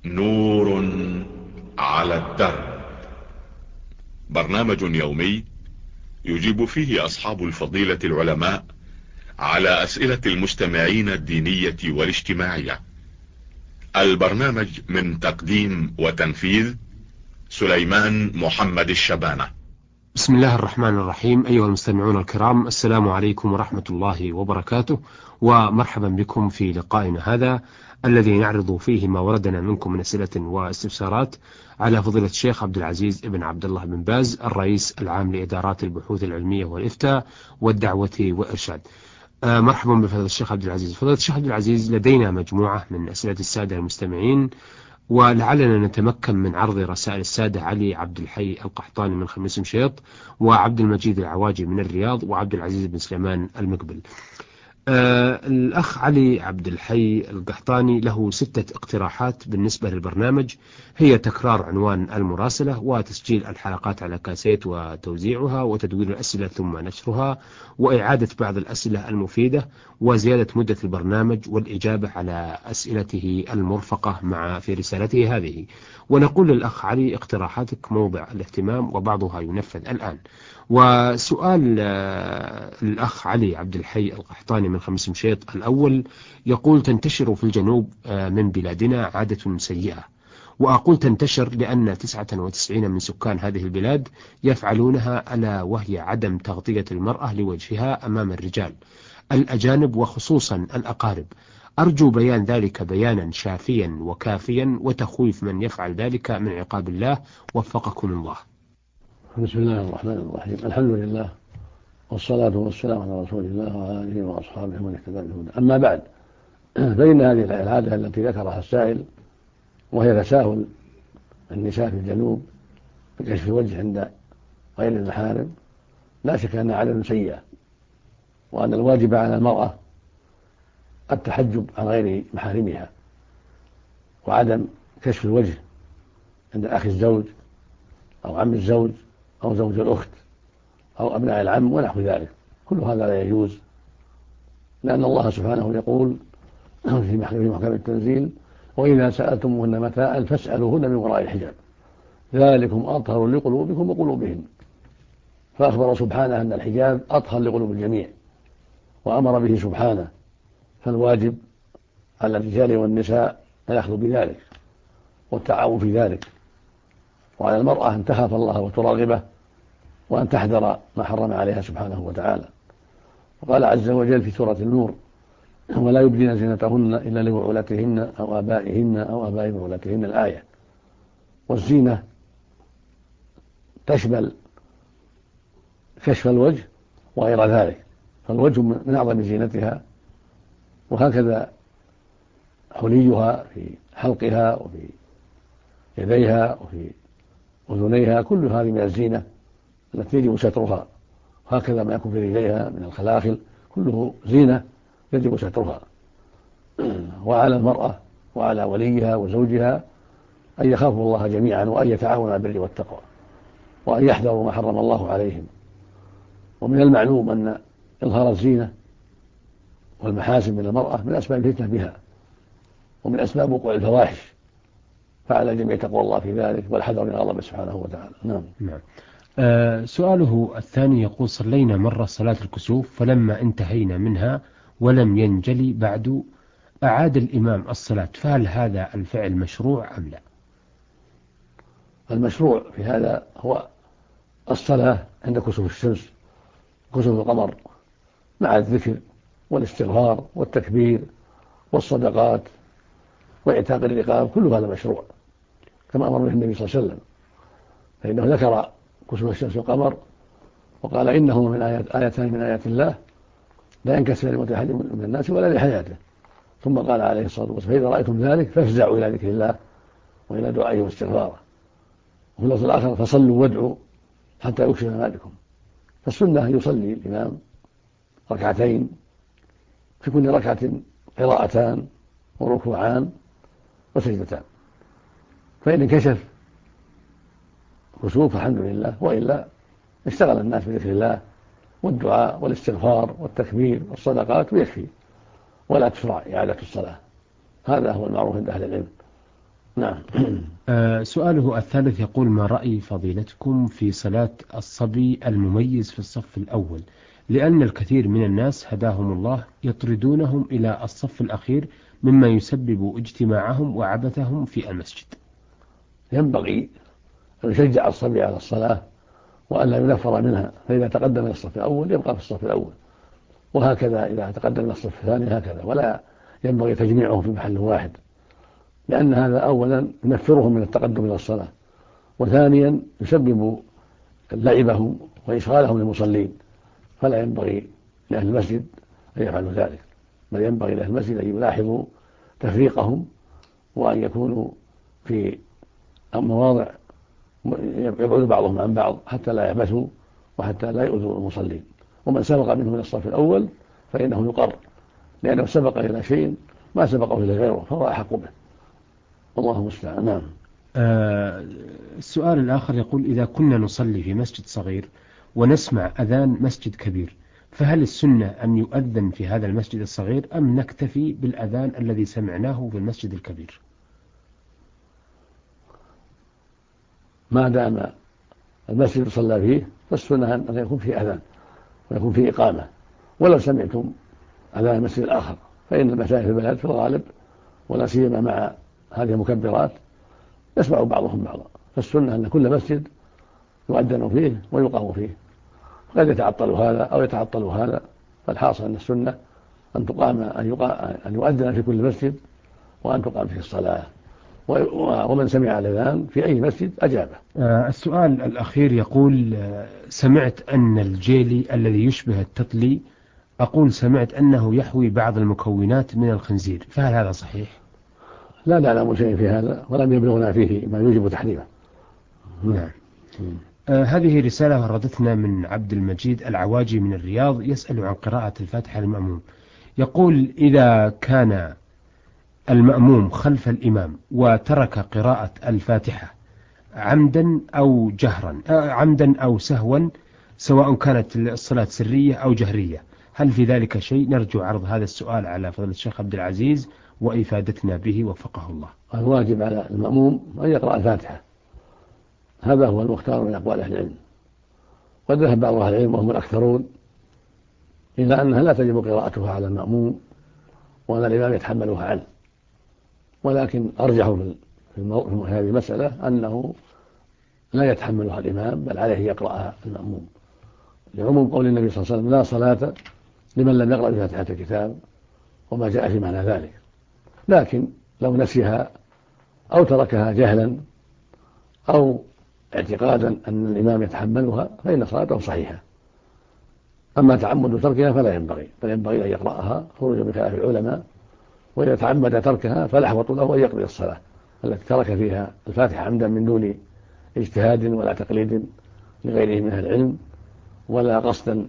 نور على الدرب. برنامج يومي يجيب فيه أصحاب الفضيلة العلماء على أسئلة المستمعين الدينية والاجتماعية. البرنامج من تقديم وتنفيذ سليمان محمد الشبانة. بسم الله الرحمن الرحيم. أيها المستمعون الكرام، السلام عليكم ورحمة الله وبركاته، ومرحبا بكم في لقائنا هذا الذي نعرض فيه ما وردنا منكم من أسئلة واستفسارات على فضيلة الشيخ عبد العزيز بن عبد الله بن باز، الرئيس العام لإدارات البحوث العلمية والإفتاء والدعوة والإرشاد. مرحبا بفضيلة الشيخ عبد العزيز. فضيلة الشيخ عبد العزيز، لدينا مجموعة من أسئلة السادة المستمعين، ولعلنا نتمكن من عرض رسائل السادة علي عبد الحي القحطاني من خميس مشيط، وعبد المجيد العواجي من الرياض، وعبد العزيز بن سليمان المقبل. الأخ علي عبد الحي القحطاني له 6 اقتراحات بالنسبة للبرنامج، هي تكرار عنوان المراسلة، وتسجيل الحلقات على كاسيت وتوزيعها، وتدوير الأسئلة ثم نشرها، وإعادة بعض الأسئلة المفيدة، وزيادة مدة البرنامج، والإجابة على أسئلته المرفقة في رسالته هذه. ونقول للأخ علي: اقتراحاتك موضع الاهتمام، وبعضها ينفذ الآن. وسؤال الأخ علي عبد الحي القحطاني من خميس مشيط الأول يقول: تنتشر في الجنوب من بلادنا عادة سيئة، وأقول تنتشر لأن 99 من سكان هذه البلاد يفعلونها، ألا وهي عدم تغطية المرأة لوجهها أمام الرجال الأجانب وخصوصا الأقارب. أرجو بيان ذلك بيانا شافيا وكافيا، وتخويف من يفعل ذلك من عقاب الله، وفقكم الله. بسم الله الرحمن الرحيم. الحمد لله، والصلاة والسلام على رسول الله وعلى آله وأصحابه ومن اهتدى بهداه. أما بعد، فإن هذه العادة التي ذكرها السائل، وهي تساهل النساء في الجنوب بكشف الوجه عند غير المحارم، لا شك أنها عادة سيئة، وأن الواجب على المرأة التحجب عن غير محارمها، وعدم كشف الوجه عند أخي الزوج أو عم الزوج أو زوج الأخت أو أبناء العم ونحو ذلك. كل هذا لا يجوز، لأن الله سبحانه يقول في محكم التنزيل: وإذا سألتموهن متاعا فاسألوهن من وراء الحجاب ذلكم أطهر لقلوبكم وقلوبهن. فأخبر سبحانه أن الحجاب أطهر لقلوب الجميع، وأمر به سبحانه، فالواجب على الرجال والنساء الأخذ بذلك والتعاون في ذلك، وعلى المرأة أن تخاف الله وتراقبه، وأن تحذر ما حرم عليها سبحانه وتعالى. وقال عز وجل في سورة النور: ولا يبدين زينتهن إلا لبعولتهن أو آبائهن أو آباء بعولتهن. الآية. والزينة تشمل كشف الوجه وغير ذلك، فالوجه من أعظم زينتها، وهكذا حليها في حلقها وفي يديها وفي أذنيها، كل هذه من الزينة التي يجب سترها، وهكذا ما يكون في رجليها من الخلاخل كله زينة يجب سترها. وعلى المرأة وعلى وليها وزوجها أن يخافوا الله جميعا، وأن يتعاونوا على البر والتقوى، وأن يحذروا ما حرم الله عليهم. ومن المعلوم أن إظهار الزينة والمحاسن من المرأة من أسباب الفتنة بها، ومن أسباب وقوع الفواحش، فعلى الجميع تقوى الله في ذلك والحذر من غضبه سبحانه وتعالى. نعم. سؤاله الثاني يقول: صلينا مرة صلاة الكسوف، فلما انتهينا منها ولم ينجلي بعد أعاد الإمام الصلاة، فهل هذا الفعل مشروع أم لا؟ المشروع في هذا هو الصلاة عند كسوف الشمس، كسوف القمر، مع الذكر والاستغفار والتكبير والصدقات وإعتاق الرقاب، كل هذا مشروع كما أمر به النبي صلى الله عليه وسلم، فإنه ذكر كسوف الشمس والقمر وقال: إنهما من آيتان من آيات الله لا ينكسر لموت أحد من الناس ولا لحياته. ثم قال عليه الصلاة والسلام: فإذا رأيتم ذلك فافزعوا إلى ذكر الله وإلى دعائه واستغفاره. وفي اللفظ الآخر: فصلوا وادعوا حتى يكشف ما بكم. فالسنة يصلي الإمام ركعتين، في كل ركعة قراءتان وركوعان وسجدتان، فإن انكشف كسوف فالحمد لله، وإلا اشتغل الناس بذكر الله والدعاء والاستغفار والتكبير والصدقات ويكفي، ولا تشرع إعادة الصلاة. هذا هو المعروف عند أهل العلم. نعم. سؤاله الثالث يقول: ما رأي فضيلتكم في صلاة الصبي المميز في الصف الأول؟ لأن الكثير من الناس هداهم الله يطردونهم إلى الصف الأخير، مما يسبب اجتماعهم وعبثهم في المسجد. ينبغي أن يشجع الصبي على الصلاة وأن لا ينفر منها، فإذا تقدم إلى الصف الأول يبقى في الصف الأول، وهكذا إذا تقدم إلى الصف الثاني هكذا، ولا ينبغي تجميعهم في محل واحد، لأن هذا أولا ينفرهم من التقدم إلى الصلاة، وثانيا يسبب لعبهم وإشغالهم للمصلين، فلا ينبغي لأهل المسجد أن يفعلوا ذلك، بل ينبغي لأهل المسجد أن يلاحظوا تفريقهم وأن يكونوا في مواضع يبعد بعضهم عن بعض حتى لا يعبثوا وحتى لا يؤذوا المصلين. ومن سبق منهم إلى الصف الأول فإنه يقر، لأنه سبق إلى شيء ما سبقه إلى غيره فهو أحق به، الله المستعان. نعم. السؤال الآخر يقول: إذا كنا نصلي في مسجد صغير ونسمع أذان مسجد كبير، فهل السنة أن يؤذن في هذا المسجد الصغير أم نكتفي بالأذان الذي سمعناه في المسجد الكبير؟ ما دام المسجد صلى فيه فالسنة أن يكون فيه أذان ويكون فيه إقامة، ولو سمعتم أذان المسجد الآخر، فإن المساجد في البلد في الغالب ولا سيما مع هذه المكبرات يسمع بعضهم بعضا، فالسنة أن كل مسجد يؤذن فيه ويقام فيه، قد يتعطل هذا أو يتعطل هذا، فالحاصل أن السنة أن يؤذن في كل مسجد وأن تقام فيه الصلاة، ومن سمع الأذان في أي مسجد أجابه. السؤال الأخير يقول: سمعت أن الجيلي الذي يشبه التطلي، سمعت أنه يحوي بعض المكونات من الخنزير، فهل هذا صحيح؟ لا نعلم شيء في هذا ولم يبلغنا فيه ما يوجب تحريمه. نعم. هذه رسالة وردتنا من عبد المجيد العواجي من الرياض، يسأل عن قراءة الفاتحة للمأموم. يقول: إذا كان المأموم خلف الإمام وترك قراءة الفاتحة عمدا أو جهرا، عمدا أو سهوا، سواء كانت الصلاة سرية أو جهرية، هل في ذلك شيء؟ نرجو عرض هذا السؤال على فضيلة الشيخ عبد العزيز وإفادتنا به وفقه الله. الواجب على المأموم أن يقرأ الفاتحة، هذا هو المختار من أقوال أهل العلم، قد ذهب بعض أهل العلم وهم الأكثرون إلى أنها لا تجب قراءتها على المأموم وأن الإمام يتحملها عنه، ولكن أرجح في هذه المسألة أنه لا يتحملها الإمام بل عليه يقرأها المأموم، لعموم قول النبي صلى الله عليه وسلم: لا صلاة لمن لم يقرأ بفاتحة الكتاب، وما جاء في معنى ذلك. لكن لو نسيها أو تركها جهلا أو اعتقادا أن الإمام يتحملها فإن صلاته صحيحة، أما تعمد تركها فلا ينبغي، بل ينبغي أن يقرأها خروجا من خلاف العلماء، وإذا تعمد تركها فالأحوط له أن يقضي الصلاة التي ترك فيها الفاتحة عمدا من دون اجتهاد ولا تقليد لغيره من أهل العلم ولا قصدا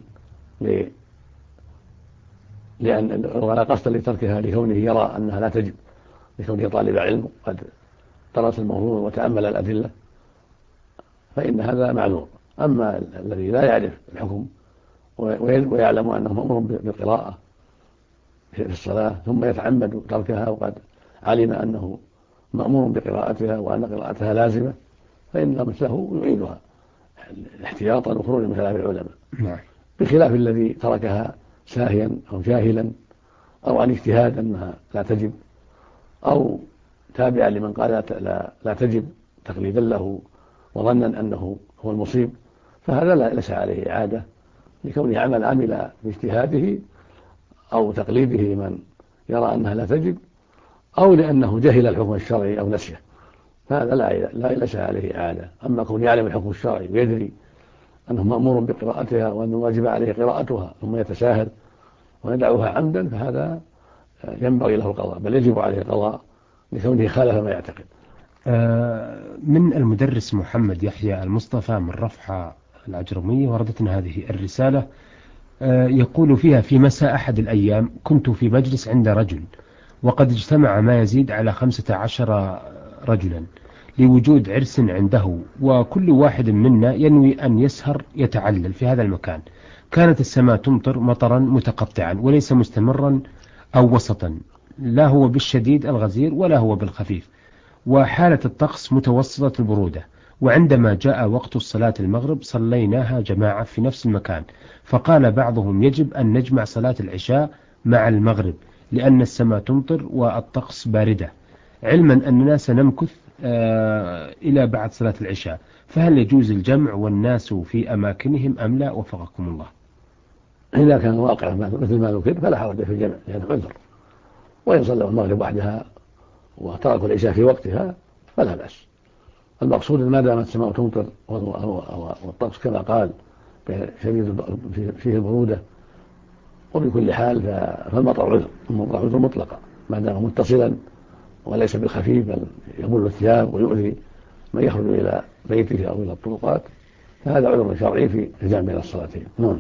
لتركها لكونه يرى أنها لا تجب، لكونه طالب علم قد درس الموضوع وتأمل الأدلة، فإن هذا معذور. أما الذي لا يعرف الحكم ويعلم أنه مأمور بالقراءة في الصلاة ثم يتعمد تركها وقد علم أنه مأمور بقراءتها وأن قراءتها لازمة، فإن مثله يعيدها احتياطا وخروجا من خلاف العلماء، بخلاف الذي تركها ساهيا أو جاهلا أو عن اجتهاد أنها لا تجب، أو تابعا لمن قال لا تجب تقليدا له وظنا أنه هو المصيب، فهذا ليس عليه إعادة لكونه عمل باجتهاده أو تقليده لمن يرى أنها لا تجب، أو لأنه جهل الحكم الشرعي أو نسيه، فهذا ليس عليه إعادة. أما كون يعلم الحكم الشرعي ويدري أنه مأمور بقراءتها وأنه واجب عليه قراءتها ثم يتساهل ويدعوها عمدا، فهذا ينبغي له القضاء، بل يجب عليه القضاء لكونه خالف ما يعتقد. من المدرس محمد يحيى المصطفى من رفحة العجرمية وردتنا هذه الرسالة، يقول فيها: في مساء أحد الأيام كنت في مجلس عند رجل، وقد اجتمع ما يزيد على 15 رجلا لوجود عرس عنده، وكل واحد منا ينوي أن يسهر يتعلل في هذا المكان. كانت السماء تمطر مطرا متقطعا وليس مستمرا أو وسطا، لا هو بالشديد الغزير ولا هو بالخفيف، وحالة الطقس متوسطة البرودة، وعندما جاء وقت الصلاة المغرب صليناها جماعة في نفس المكان، فقال بعضهم يجب أن نجمع صلاة العشاء مع المغرب لأن السماء تمطر والطقس باردة، علما أننا سنمكث إلى بعد صلاة العشاء، فهل يجوز الجمع والناس في أماكنهم أم لا؟ وفقكم الله. إذا كان واقع مثل ما ذكر فلا حرج في الجمع لأنه عذر، وإن صلوا المغرب وحدها وتركوا العشاء في وقتها فلا بأس. المقصود ما دامت السماء تمطر والطقس كما قال شديد فيه البرودة، وبكل حال فالمطر عذر، المطر عذر مطلقا ما دام متصلا وليس بالخفيف بل يبل الثياب ويؤذي من يخرج إلى بيته أو إلى الطرقات، فهذا عذر شرعي في الجمع بين الصلاتين.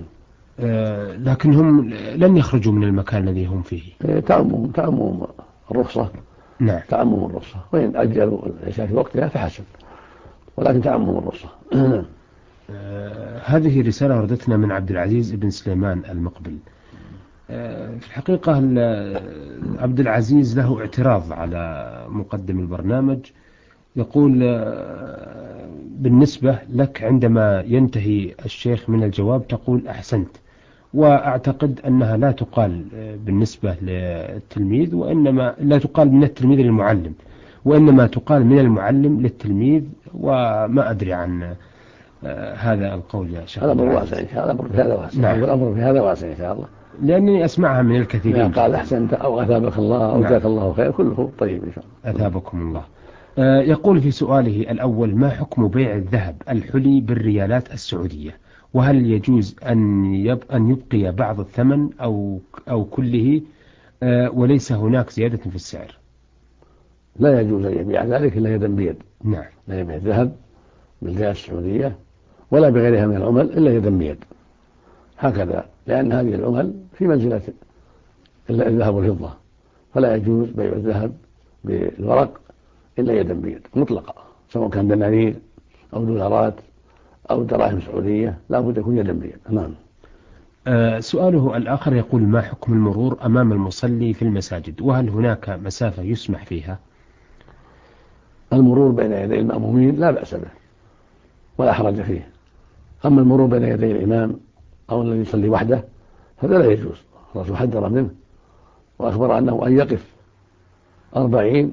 لكنهم لن يخرجوا من المكان الذي هم فيه. تعمم الرخصة. نعم. تعمم الرخصة، وإن أجلوا العشاء في وقتها فحسن، ولكن تعمم الرخصة. هذه رسالة وردتنا من عبد العزيز بن سليمان المقبل. في الحقيقة عبد العزيز له اعتراض على مقدم البرنامج، يقول بالنسبة لك عندما ينتهي الشيخ من الجواب تقول أحسنت، وأعتقد أنها لا تقال بالنسبة للتلميذ، وإنما لا تقال من التلميذ للمعلم، وإنما تقال من المعلم للتلميذ، وما أدري عن هذا القول يا شيخ. هذا أمر واسع إن شاء الله، الأمر في هذا واسع. نعم. الأمر في هذا واسع إن شاء الله، لأنني أسمعها من الكثيرين. قال أحسنت أو أثابك الله أو جزاك الله خير، كله طيب إن شاء الله. أثابكم الله. يقول في سؤاله الأول: ما حكم بيع الذهب الحلي بالريالات السعودية؟ وهل يجوز أن يبقي بعض الثمن أو كله وليس هناك زيادة في السعر؟ لا يجوز أن يبيع ذلك إلا يدا بيد. نعم. لا يبيع الذهب بالريال السعودية ولا بغيرها من العمل إلا يدا بيد، هكذا، لأن هذه العمل في منزلة الذهب والفضة، فلا يجوز بيع الذهب بالورق إلا يدا بيد مطلقة، سواء كان دنانير أو دولارات أو دراهم سعودية، لا بد يكون يدا بيد. نعم. سؤاله الآخر يقول: ما حكم المرور أمام المصلي في المساجد؟ وهل هناك مسافة يسمح فيها؟ المرور بين يدي المأمومين لا بأس به ولا حرج فيه، أما المرور بين يدي الإمام أو الذي يصلي وحده هذا لا يجوز، الرسول حذر منه وأخبر أنه أن يقف 40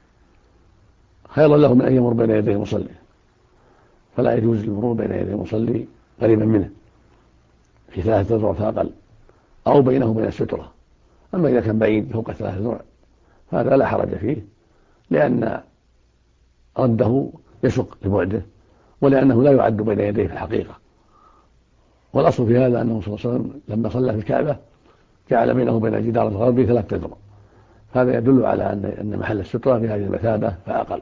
خير له من أن يمر بين يدي المصلي، فلا يجوز المرور بين يدي المصلي قريبا منه في 3 أذرع فأقل أو بينه وبين السترة. أما إذا كان بعيد فوق 3 أذرع فهذا لا حرج فيه، لأن رده يشق لبعده، ولأنه لا يعد بين يديه في الحقيقة. والأصل في هذا أنه صلى الله عليه وسلم لما صلى في الكعبة جعل بينه وبين الجدار الغربي 3 أذرع، هذا يدل على أن محل السترة في هذه المثابة فأقل،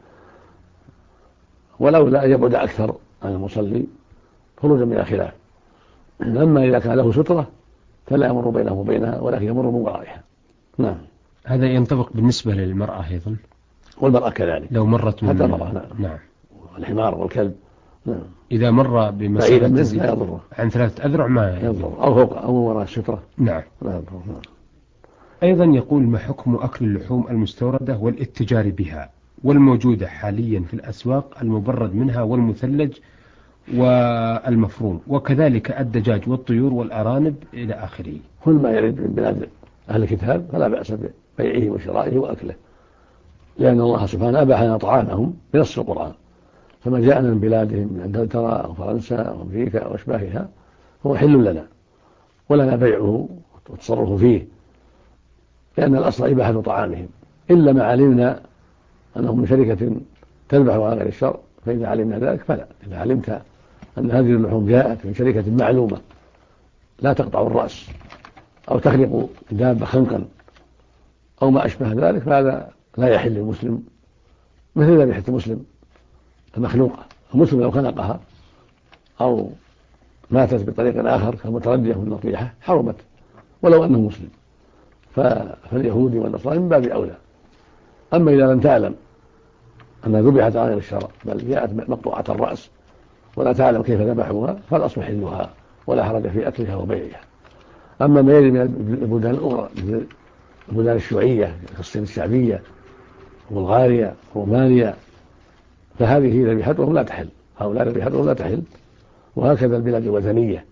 ولولا أن يبعد أكثر عن المصلي خروجا من الخلاف. أما إذا كان له سترة فلا يمر بينه وبينها ولكن يمر من ورائها. نعم. هذا ينطبق بالنسبة للمرأة أيضا، والمرأة كذلك لو مرت حتى المرأة. نعم. نعم. والحمار والكلب. نعم. إذا مر بمسافة تزيد عن 3 أذرع ما يضر، أو فوق أو وراء السترة. نعم. لا يضر. نعم. أيضا يقول: ما حكم أكل اللحوم المستوردة والاتجار بها والموجودة حاليا في الأسواق، المبرد منها والمثلج والمفروم، وكذلك الدجاج والطيور والأرانب إلى آخره؟ كل ما يرد من بلاد أهل الكتاب فلا بأس ببيعه وشرائه وأكله، لأن الله سبحانه أباح لنا طعامهم بنص القرآن، فما جاءنا من بلادهم من إنجلترا أو فرنسا أو أمريكا أو أشباهها هو حل لنا، ولنا بيعه والتصرف فيه، لأن الأصل إباحة طعامهم، إلا ما علمنا أنهم من شركة تذبح على غير الشرع، فإذا علمنا ذلك فلا. إذا علمت أن هذه اللحوم جاءت من شركة معلومة لا تقطع الرأس أو تخلق دابة خنقا أو ما أشبه ذلك فهذا لا يحل للمسلم، مثل ذبيحة المسلم المخلوقة. المسلم لو خنقها أو ماتت بطريق آخر كالمتردية والنطيحة حرمت ولو أنه مسلم، فاليهودي والنصارى من باب أولى. أما إذا لم تعلم أنها ذبحت على غير الشرع بل جاءت مقطوعة الرأس ولا تعلم كيف ذبحوها فالأصل حلها ولا حرج في أكلها وبيعها. أما ما يلي من البلدان الأخرى مثل البلدان الشيوعية كالصين الشعبية بلغاريا، رومانيا، فهذه ذبيحتهم لا تحل، هؤلاء ذبيحتهم لا تحل. وهكذا البلاد الوثنية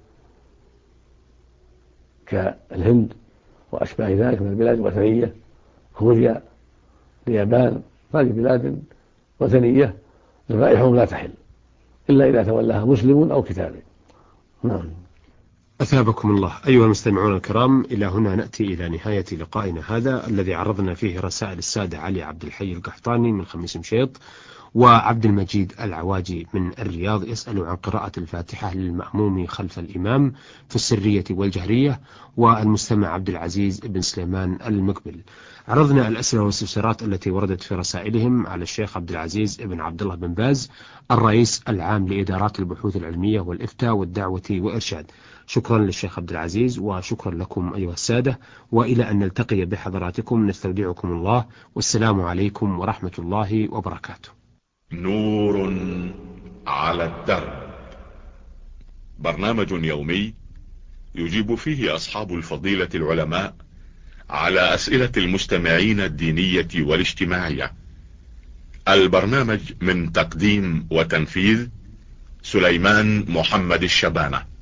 كالهند وأشباه ذلك من البلاد الوثنية، كوريا، اليابان، هذه بلاد وثنية ذبائحهم لا تحل إلا إذا تولاها مسلم أو كتابي. نعم. أثابكم الله. أيها المستمعون الكرام، إلى هنا نأتي إلى نهاية لقائنا هذا الذي عرضنا فيه رسائل السادة علي عبد الحي القحطاني من خميس مشيط، وعبد المجيد العواجي من الرياض يسأل عن قراءة الفاتحة للمأموم خلف الإمام في السرية والجهرية، والمستمع عبد العزيز بن سليمان المقبل. عرضنا الأسئلة والاستفسارات التي وردت في رسائلهم على الشيخ عبد العزيز بن عبد الله بن باز، الرئيس العام لإدارات البحوث العلمية والإفتاء والدعوة وإرشاد. شكرا للشيخ عبد العزيز وشكرا لكم أيها السادة، وإلى أن نلتقي بحضراتكم نستودعكم الله، والسلام عليكم ورحمة الله وبركاته. نور على الدرب، برنامج يومي يجيب فيه أصحاب الفضيلة العلماء على أسئلة المستمعين الدينية والاجتماعية. البرنامج من تقديم وتنفيذ سليمان محمد الشبانة.